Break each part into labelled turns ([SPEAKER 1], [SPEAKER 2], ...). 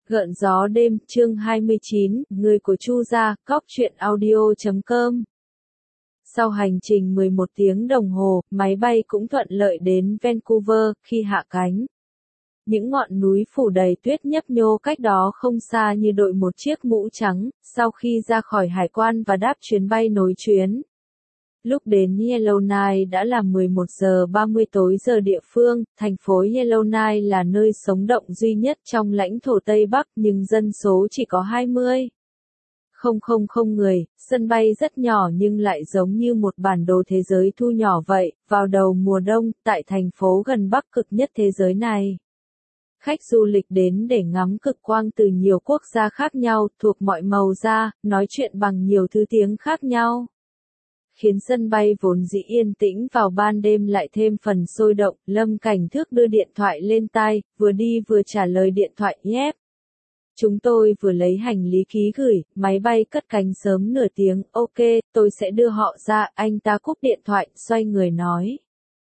[SPEAKER 1] Gợn gió đêm, chương 29, người của Chu gia, cóc truyện audio.com. Sau hành trình 11 tiếng đồng hồ, máy bay cũng thuận lợi đến Vancouver. Khi hạ cánh, những ngọn núi phủ đầy tuyết nhấp nhô cách đó không xa như đội một chiếc mũ trắng. Sau khi ra khỏi hải quan và đáp chuyến bay nối chuyến, lúc đến Yellowknife đã là 11 giờ 30 tối giờ địa phương. Thành phố Yellowknife là nơi sống động duy nhất trong lãnh thổ Tây Bắc, nhưng dân số chỉ có 20,000 người. Sân bay rất nhỏ nhưng lại giống như một bản đồ thế giới thu nhỏ vậy. Vào đầu mùa đông, tại thành phố gần Bắc Cực nhất thế giới này, khách du lịch đến để ngắm cực quang từ nhiều quốc gia khác nhau, thuộc mọi màu da, nói chuyện bằng nhiều thứ tiếng khác nhau, khiến sân bay vốn dĩ yên tĩnh vào ban đêm lại thêm phần sôi động. Lâm Cảnh Thước đưa điện thoại lên tai, vừa đi vừa trả lời điện thoại. Nhép. Chúng tôi vừa lấy hành lý ký gửi, máy bay cất cánh sớm nửa tiếng. Ok, tôi sẽ đưa họ ra. Anh ta cúp điện thoại, xoay người nói.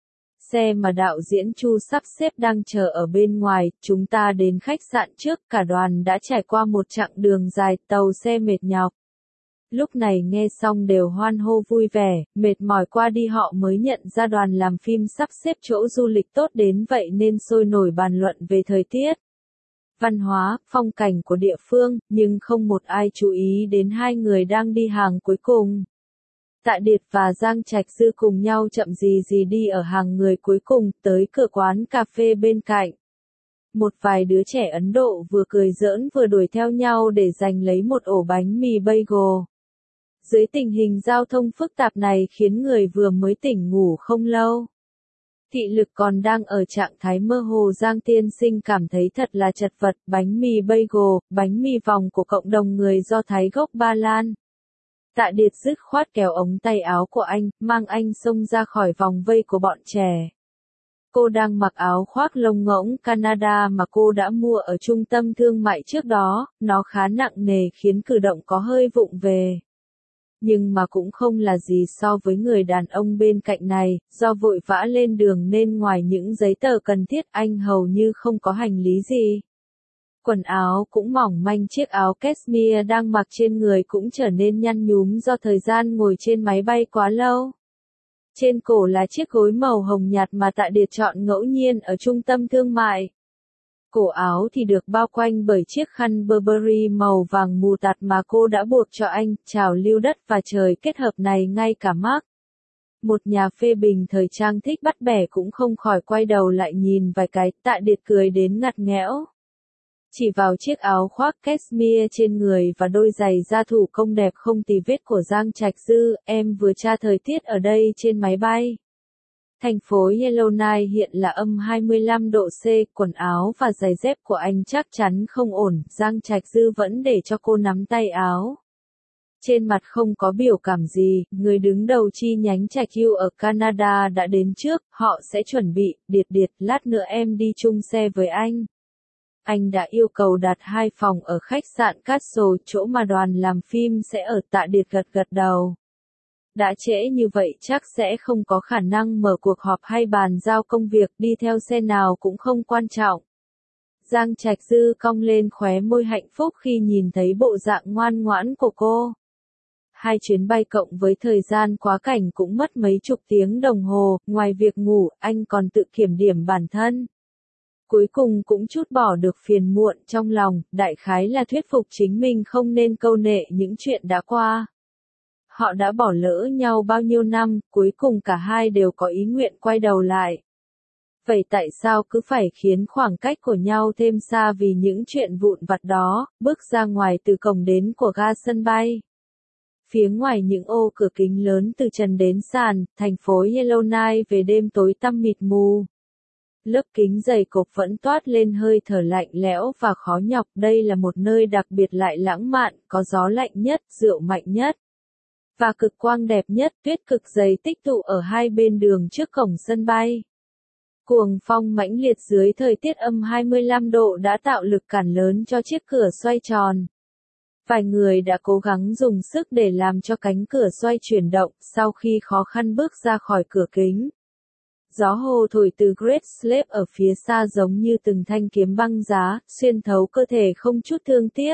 [SPEAKER 1] Xe mà đạo diễn Chu sắp xếp đang chờ ở bên ngoài. Chúng ta đến khách sạn trước. Cả đoàn đã trải qua một chặng đường dài, tàu xe mệt nhọc. Lúc này nghe xong đều hoan hô vui vẻ. Mệt mỏi qua đi họ mới nhận ra đoàn làm phim sắp xếp chỗ du lịch tốt đến vậy nên sôi nổi bàn luận về thời tiết, văn hóa, phong cảnh của địa phương, nhưng không một ai chú ý đến hai người đang đi hàng cuối cùng. Tạ Điệt và Giang Trạch Dư cùng nhau chậm gì đi ở hàng người cuối cùng, tới cửa quán cà phê bên cạnh. Một vài đứa trẻ Ấn Độ vừa cười giỡn vừa đuổi theo nhau để giành lấy một ổ bánh mì bagel. Dưới tình hình giao thông phức tạp này khiến người vừa mới tỉnh ngủ không lâu, thị lực còn đang ở trạng thái mơ hồ, Giang tiên sinh cảm thấy thật là chật vật. Bánh mì bagel, bánh mì vòng của cộng đồng người Do Thái gốc Ba Lan. Tạ Điệt dứt khoát kéo ống tay áo của anh, mang anh xông ra khỏi vòng vây của bọn trẻ. Cô đang mặc áo khoác lông ngỗng Canada mà cô đã mua ở trung tâm thương mại trước đó, nó khá nặng nề khiến cử động có hơi vụng về. Nhưng mà cũng không là gì so với người đàn ông bên cạnh này. Do vội vã lên đường nên ngoài những giấy tờ cần thiết anh hầu như không có hành lý gì. Quần áo cũng mỏng manh, chiếc áo cashmere đang mặc trên người cũng trở nên nhăn nhúm do thời gian ngồi trên máy bay quá lâu. Trên cổ là chiếc gối màu hồng nhạt mà Tạ Điệt chọn ngẫu nhiên ở trung tâm thương mại. Cổ áo thì được bao quanh bởi chiếc khăn Burberry màu vàng mù tạt mà cô đã buộc cho anh. Trào lưu đất và trời kết hợp này ngay cả Mark, một nhà phê bình thời trang thích bắt bẻ, cũng không khỏi quay đầu lại nhìn vài cái. Tạ Điệt cười đến ngặt nghẽo, chỉ vào chiếc áo khoác cashmere trên người và đôi giày da thủ công đẹp không tì vết của Giang Trạch Dư. Em vừa tra thời tiết ở đây trên máy bay. Thành phố Yellowknife hiện là âm 25 độ C, quần áo và giày dép của anh chắc chắn không ổn. Giang Trạch Dư vẫn để cho cô nắm tay áo. Trên mặt không có biểu cảm gì. Người đứng đầu chi nhánh Trạch Hưu ở Canada đã đến trước, họ sẽ chuẩn bị. Điệt, lát nữa em đi chung xe với anh. Anh đã yêu cầu đặt 2 phòng ở khách sạn Castle, chỗ mà đoàn làm phim sẽ ở. Tạ Điệt gật đầu. Đã trễ như vậy chắc sẽ không có khả năng mở cuộc họp hay bàn giao công việc, đi theo xe nào cũng không quan trọng. Giang Trạch Dư cong lên khóe môi hạnh phúc khi nhìn thấy bộ dạng ngoan ngoãn của cô. 2 chuyến bay cộng với thời gian quá cảnh cũng mất mấy chục tiếng đồng hồ. Ngoài việc ngủ, anh còn tự kiểm điểm bản thân. Cuối cùng cũng trút bỏ được phiền muộn trong lòng, đại khái là thuyết phục chính mình không nên câu nệ những chuyện đã qua. Họ đã bỏ lỡ nhau bao nhiêu năm, cuối cùng cả hai đều có ý nguyện quay đầu lại. Vậy tại sao cứ phải khiến khoảng cách của nhau thêm xa vì những chuyện vụn vặt đó? Bước ra ngoài từ cổng đến của ga sân bay. Phía ngoài những ô cửa kính lớn từ trần đến sàn, thành phố Yellowknife về đêm tối tăm mịt mù. Lớp kính dày cộp vẫn toát lên hơi thở lạnh lẽo và khó nhọc. Đây là một nơi đặc biệt lại lãng mạn, có gió lạnh nhất, rượu mạnh nhất và cực quang đẹp nhất. Tuyết cực dày tích tụ ở hai bên đường trước cổng sân bay. Cuồng phong mãnh liệt dưới thời tiết âm 25 độ đã tạo lực cản lớn cho chiếc cửa xoay tròn. Vài người đã cố gắng dùng sức để làm cho cánh cửa xoay chuyển động. Sau khi khó khăn bước ra khỏi cửa kính, Gió hồ thổi từ Great Slave ở phía xa giống như từng thanh kiếm băng giá, xuyên thấu cơ thể không chút thương tiếc.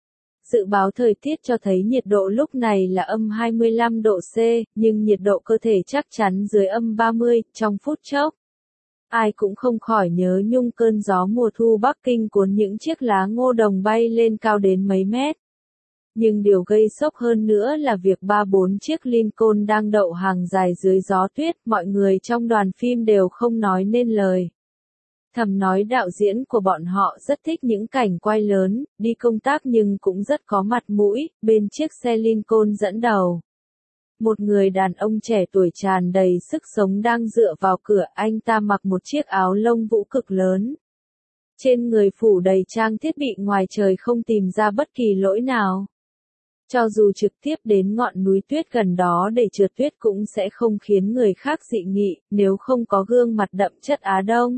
[SPEAKER 1] Dự báo thời tiết cho thấy nhiệt độ lúc này là âm 25 độ C, nhưng nhiệt độ cơ thể chắc chắn dưới âm 30, trong phút chốc. Ai cũng không khỏi nhớ nhung cơn gió mùa thu Bắc Kinh cuốn những chiếc lá ngô đồng bay lên cao đến mấy mét. Nhưng điều gây sốc hơn nữa là việc 3-4 chiếc Lincoln đang đậu hàng dài dưới gió tuyết, mọi người trong đoàn phim đều không nói nên lời. Thầm nói đạo diễn của bọn họ rất thích những cảnh quay lớn, đi công tác nhưng cũng rất có mặt mũi, bên chiếc xe Lincoln dẫn đầu. Một người đàn ông trẻ tuổi tràn đầy sức sống đang dựa vào cửa, anh ta mặc một chiếc áo lông vũ cực lớn. Trên người phủ đầy trang thiết bị ngoài trời không tìm ra bất kỳ lỗi nào. Cho dù trực tiếp đến ngọn núi tuyết gần đó để trượt tuyết cũng sẽ không khiến người khác dị nghị, nếu không có gương mặt đậm chất Á Đông.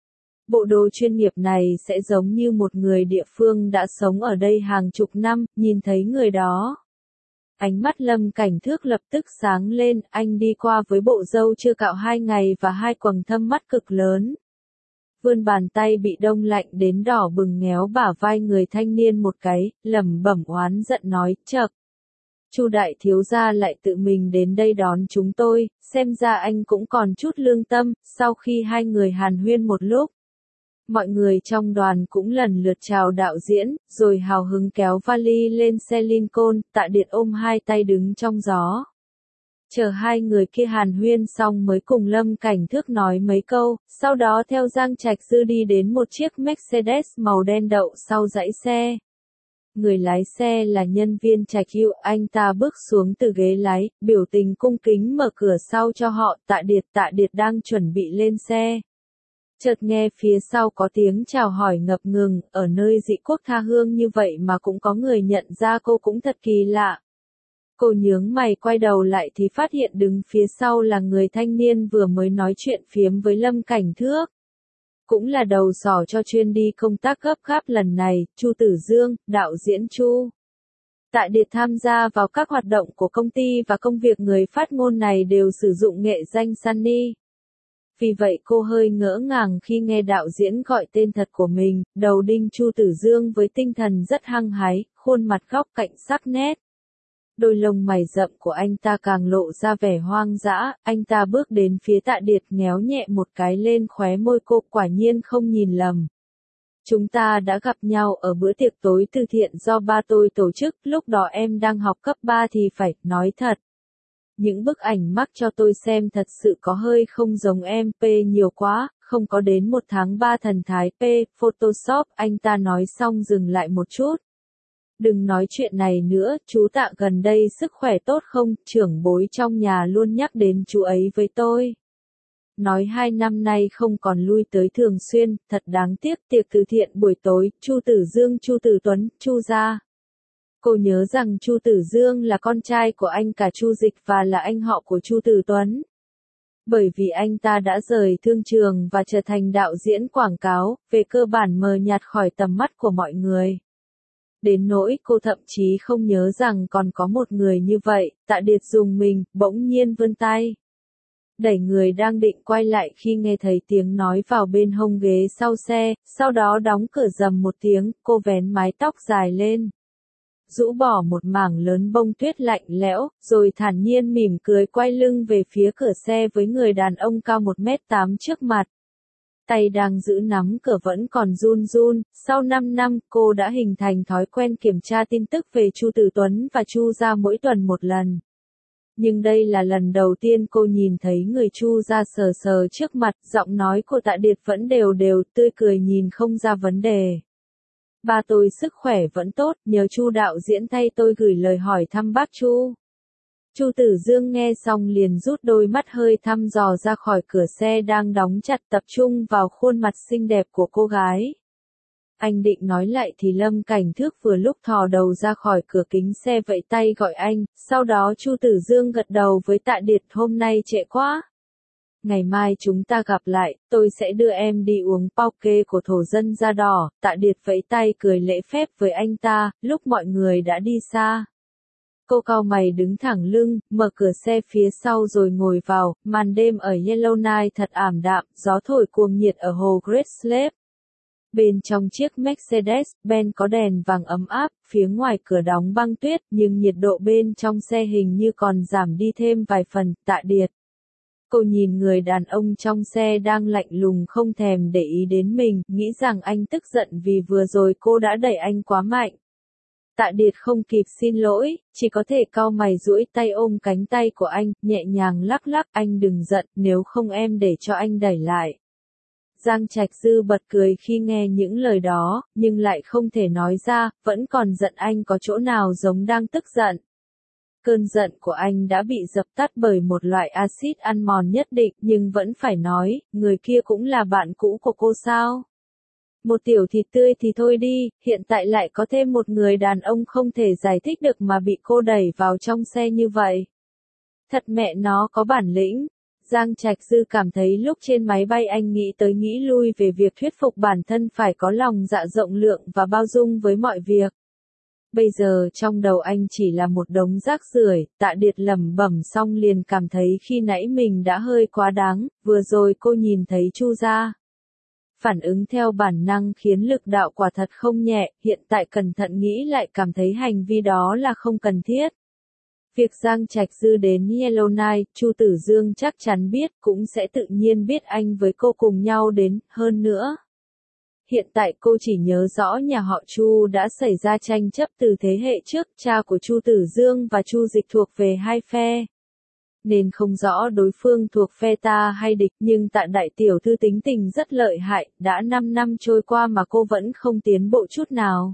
[SPEAKER 1] Bộ đồ chuyên nghiệp này sẽ giống như một người địa phương đã sống ở đây hàng chục năm, nhìn thấy người đó. Ánh mắt Lâm Cảnh Thước lập tức sáng lên, anh đi qua với bộ râu chưa cạo 2 ngày và 2 quầng thâm mắt cực lớn. Vươn bàn tay bị đông lạnh đến đỏ bừng ngéo bả vai người thanh niên một cái, lẩm bẩm oán giận nói, chậc. Chu đại thiếu gia lại tự mình đến đây đón chúng tôi, xem ra anh cũng còn chút lương tâm. Sau khi hai người hàn huyên một lúc, mọi người trong đoàn cũng lần lượt chào đạo diễn, rồi hào hứng kéo vali lên xe Lincoln, Tạ Điệt ôm hai tay đứng trong gió. Chờ hai người kia hàn huyên xong mới cùng Lâm Cảnh Thước nói mấy câu, sau đó theo Giang Trạch Dư đi đến một chiếc Mercedes màu đen đậu sau dãy xe. Người lái xe là nhân viên Trạch Hữu, anh ta bước xuống từ ghế lái, biểu tình cung kính mở cửa sau cho họ, Tạ Điệt đang chuẩn bị lên xe. Chợt nghe phía sau có tiếng chào hỏi ngập ngừng, ở nơi dị quốc tha hương như vậy mà cũng có người nhận ra cô cũng thật kỳ lạ. Cô nhướng mày quay đầu lại thì phát hiện đứng phía sau là người thanh niên vừa mới nói chuyện phiếm với Lâm Cảnh Thước. Cũng là đầu sỏ cho chuyến đi công tác gấp gáp lần này, Chu Tử Dương, đạo diễn Chu. Tạ Điệt tham gia vào các hoạt động của công ty và công việc người phát ngôn này đều sử dụng nghệ danh Sunny. Vì vậy cô hơi ngỡ ngàng khi nghe đạo diễn gọi tên thật của mình, đầu đinh Chu Tử Dương với tinh thần rất hăng hái, khuôn mặt góc cạnh sắc nét. Đôi lông mày rậm của anh ta càng lộ ra vẻ hoang dã, anh ta bước đến phía Tạ Điệt nhéo nhẹ một cái lên khóe môi cô, quả nhiên không nhìn lầm. Chúng ta đã gặp nhau ở bữa tiệc tối từ thiện do ba tôi tổ chức, lúc đó em đang học cấp 3 thì phải, nói thật. Những bức ảnh mắc cho tôi xem thật sự có hơi không giống em, P nhiều quá, không có đến 1 tháng 3 thần thái P, Photoshop, anh ta nói xong dừng lại một chút. Đừng nói chuyện này nữa, chú Tạ gần đây sức khỏe tốt không, trưởng bối trong nhà luôn nhắc đến chú ấy với tôi. Nói 2 năm nay không còn lui tới thường xuyên, thật đáng tiếc, tiệc từ thiện buổi tối, Chu Tử Dương, Chu Tử Tuấn, Chu gia. Cô nhớ rằng Chu Tử Dương là con trai của anh cả Chu Dịch và là anh họ của Chu Tử Tuấn. Bởi vì anh ta đã rời thương trường và trở thành đạo diễn quảng cáo, về cơ bản mờ nhạt khỏi tầm mắt của mọi người. Đến nỗi cô thậm chí không nhớ rằng còn có một người như vậy, Tạ Điệt dùng mình, bỗng nhiên vươn tay. Đẩy người đang định quay lại khi nghe thấy tiếng nói vào bên hông ghế sau xe, sau đó đóng cửa rầm một tiếng, cô vén mái tóc dài lên. Rũ bỏ một mảng lớn bông tuyết lạnh lẽo, rồi thản nhiên mỉm cười quay lưng về phía cửa xe với người đàn ông cao 1m8 trước mặt. Tay đang giữ nắm cửa vẫn còn run run, sau 5 năm cô đã hình thành thói quen kiểm tra tin tức về Chu Tử Tuấn và Chu gia mỗi tuần một lần. Nhưng đây là lần đầu tiên cô nhìn thấy người Chu gia sờ sờ trước mặt, giọng nói của Tạ Điệt vẫn đều đều, tươi cười nhìn không ra vấn đề. Ba tôi sức khỏe vẫn tốt, nhờ Chu đạo diễn thay tôi gửi lời hỏi thăm bác Chu. Chu Tử Dương nghe xong liền rút đôi mắt hơi thăm dò ra khỏi cửa xe đang đóng chặt, tập trung vào khuôn mặt xinh đẹp của cô gái. Anh định nói lại thì Lâm Cảnh Thước vừa lúc thò đầu ra khỏi cửa kính xe vẫy tay gọi anh, sau đó Chu Tử Dương gật đầu với Tạ Điệt, hôm nay trễ quá. Ngày mai chúng ta gặp lại, tôi sẽ đưa em đi uống poke của thổ dân da đỏ. Tạ Điệt vẫy tay cười lễ phép với anh ta, lúc mọi người đã đi xa. Cô cau mày đứng thẳng lưng, mở cửa xe phía sau rồi ngồi vào, màn đêm ở Yellowknife thật ảm đạm, gió thổi cuồng nhiệt ở hồ Great Slave. Bên trong chiếc Mercedes-Benz có đèn vàng ấm áp, phía ngoài cửa đóng băng tuyết, nhưng nhiệt độ bên trong xe hình như còn giảm đi thêm vài phần. Tạ Điệt. Cô nhìn người đàn ông trong xe đang lạnh lùng không thèm để ý đến mình, nghĩ rằng anh tức giận vì vừa rồi cô đã đẩy anh quá mạnh. Tạ Điệt không kịp xin lỗi, chỉ có thể cau mày duỗi tay ôm cánh tay của anh, nhẹ nhàng lắc lắc, anh đừng giận, nếu không em để cho anh đẩy lại. Giang Trạch Dư bật cười khi nghe những lời đó, nhưng lại không thể nói ra, vẫn còn giận anh có chỗ nào giống đang tức giận. Cơn giận của anh đã bị dập tắt bởi một loại axit ăn mòn nhất định, nhưng vẫn phải nói, người kia cũng là bạn cũ của cô sao? Một tiểu thịt tươi thì thôi đi, hiện tại lại có thêm một người đàn ông không thể giải thích được mà bị cô đẩy vào trong xe như vậy. Thật mẹ nó có bản lĩnh. Giang Trạch Dư cảm thấy lúc trên máy bay anh nghĩ tới nghĩ lui về việc thuyết phục bản thân phải có lòng dạ rộng lượng và bao dung với mọi việc. Bây giờ trong đầu anh chỉ là một đống rác rưởi. Tạ Điệt lẩm bẩm xong liền cảm thấy khi nãy mình đã hơi quá đáng, vừa rồi cô nhìn thấy Chu gia. Phản ứng theo bản năng khiến lực đạo quả thật không nhẹ, hiện tại cẩn thận nghĩ lại cảm thấy hành vi đó là không cần thiết. Việc Giang Trạch Dư đến Yellowknife, Chu Tử Dương chắc chắn biết, cũng sẽ tự nhiên biết anh với cô cùng nhau đến, hơn nữa. Hiện tại cô chỉ nhớ rõ nhà họ Chu đã xảy ra tranh chấp từ thế hệ trước, cha của Chu Tử Dương và Chu Dịch thuộc về hai phe. Nên không rõ đối phương thuộc phe ta hay địch, nhưng Tạ đại tiểu thư tính tình rất lợi hại, đã 5 năm trôi qua mà cô vẫn không tiến bộ chút nào.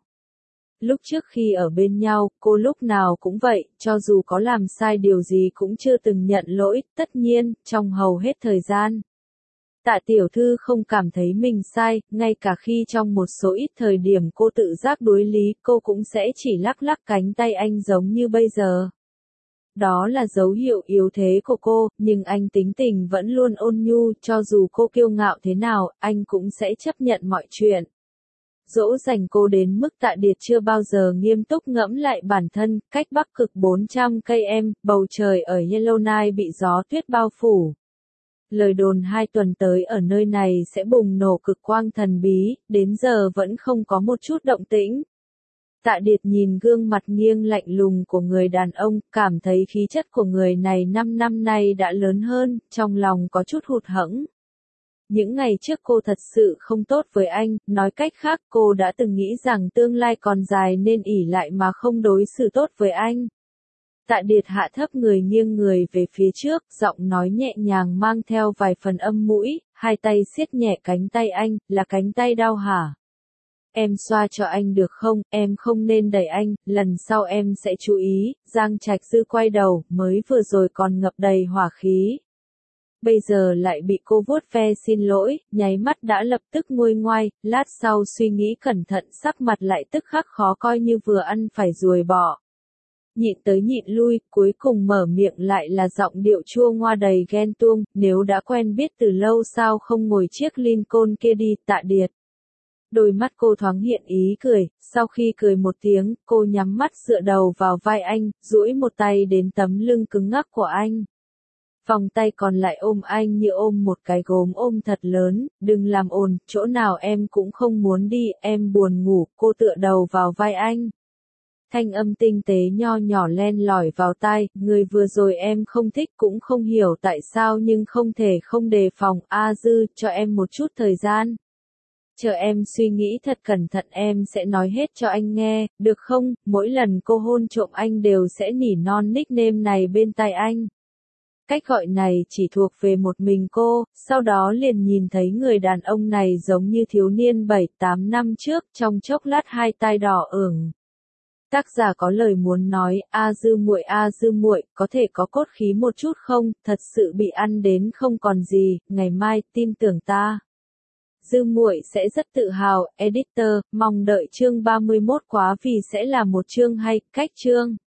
[SPEAKER 1] Lúc trước khi ở bên nhau, cô lúc nào cũng vậy, cho dù có làm sai điều gì cũng chưa từng nhận lỗi, tất nhiên, trong hầu hết thời gian. Tạ tiểu thư không cảm thấy mình sai, ngay cả khi trong một số ít thời điểm cô tự giác đối lý, cô cũng sẽ chỉ lắc lắc cánh tay anh giống như bây giờ. Đó là dấu hiệu yếu thế của cô, nhưng anh tính tình vẫn luôn ôn nhu, cho dù cô kiêu ngạo thế nào, anh cũng sẽ chấp nhận mọi chuyện. Dỗ dành cô đến mức Tạ Điệt chưa bao giờ nghiêm túc ngẫm lại bản thân, cách Bắc Cực 400 cây bầu trời ở Yellowknife bị gió tuyết bao phủ. Lời đồn 2 tuần tới ở nơi này sẽ bùng nổ cực quang thần bí, đến giờ vẫn không có một chút động tĩnh. Tạ Điệt nhìn gương mặt nghiêng lạnh lùng của người đàn ông, cảm thấy khí chất của người này 5 năm nay đã lớn hơn, trong lòng có chút hụt hẫng. Những ngày trước cô thật sự không tốt với anh, nói cách khác cô đã từng nghĩ rằng tương lai còn dài nên ỷ lại mà không đối xử tốt với anh. Tạ Điệt hạ thấp người nghiêng người về phía trước, giọng nói nhẹ nhàng mang theo vài phần âm mũi, hai tay siết nhẹ cánh tay anh, là cánh tay đau hả? Em xoa cho anh được không, em không nên đẩy anh, lần sau em sẽ chú ý. Giang Trạch Dư quay đầu, mới vừa rồi còn ngập đầy hỏa khí. Bây giờ lại bị cô vuốt ve xin lỗi, nháy mắt đã lập tức nguôi ngoai, lát sau suy nghĩ cẩn thận sắc mặt lại tức khắc khó coi như vừa ăn phải ruồi bọ. Nhịn tới nhịn lui, cuối cùng mở miệng lại là giọng điệu chua ngoa đầy ghen tuông, nếu đã quen biết từ lâu sao không ngồi chiếc Lincoln kia đi. Tạ Điệt. Đôi mắt cô thoáng hiện ý cười, sau khi cười một tiếng, cô nhắm mắt dựa đầu vào vai anh, duỗi một tay đến tấm lưng cứng ngắc của anh. Vòng tay còn lại ôm anh như ôm một cái gốm ôm thật lớn, đừng làm ồn, chỗ nào em cũng không muốn đi, em buồn ngủ, cô tựa đầu vào vai anh. Thanh âm tinh tế nho nhỏ len lỏi vào tai, người vừa rồi em không thích cũng không hiểu tại sao nhưng không thể không đề phòng, Dư, cho em một chút thời gian. Chờ em suy nghĩ thật cẩn thận em sẽ nói hết cho anh nghe, được không? Mỗi lần cô hôn trộm anh đều sẽ nỉ non nickname này bên tai anh. Cách gọi này chỉ thuộc về một mình cô, sau đó liền nhìn thấy người đàn ông này giống như thiếu niên 7-8 năm trước, trong chốc lát hai tai đỏ ửng. Tác giả có lời muốn nói, Dư muội, có thể có cốt khí một chút không, thật sự bị ăn đến không còn gì, ngày mai, tin tưởng ta. Dư muội sẽ rất tự hào, editor, mong đợi chương 31 quá vì sẽ là một chương hay, cách chương.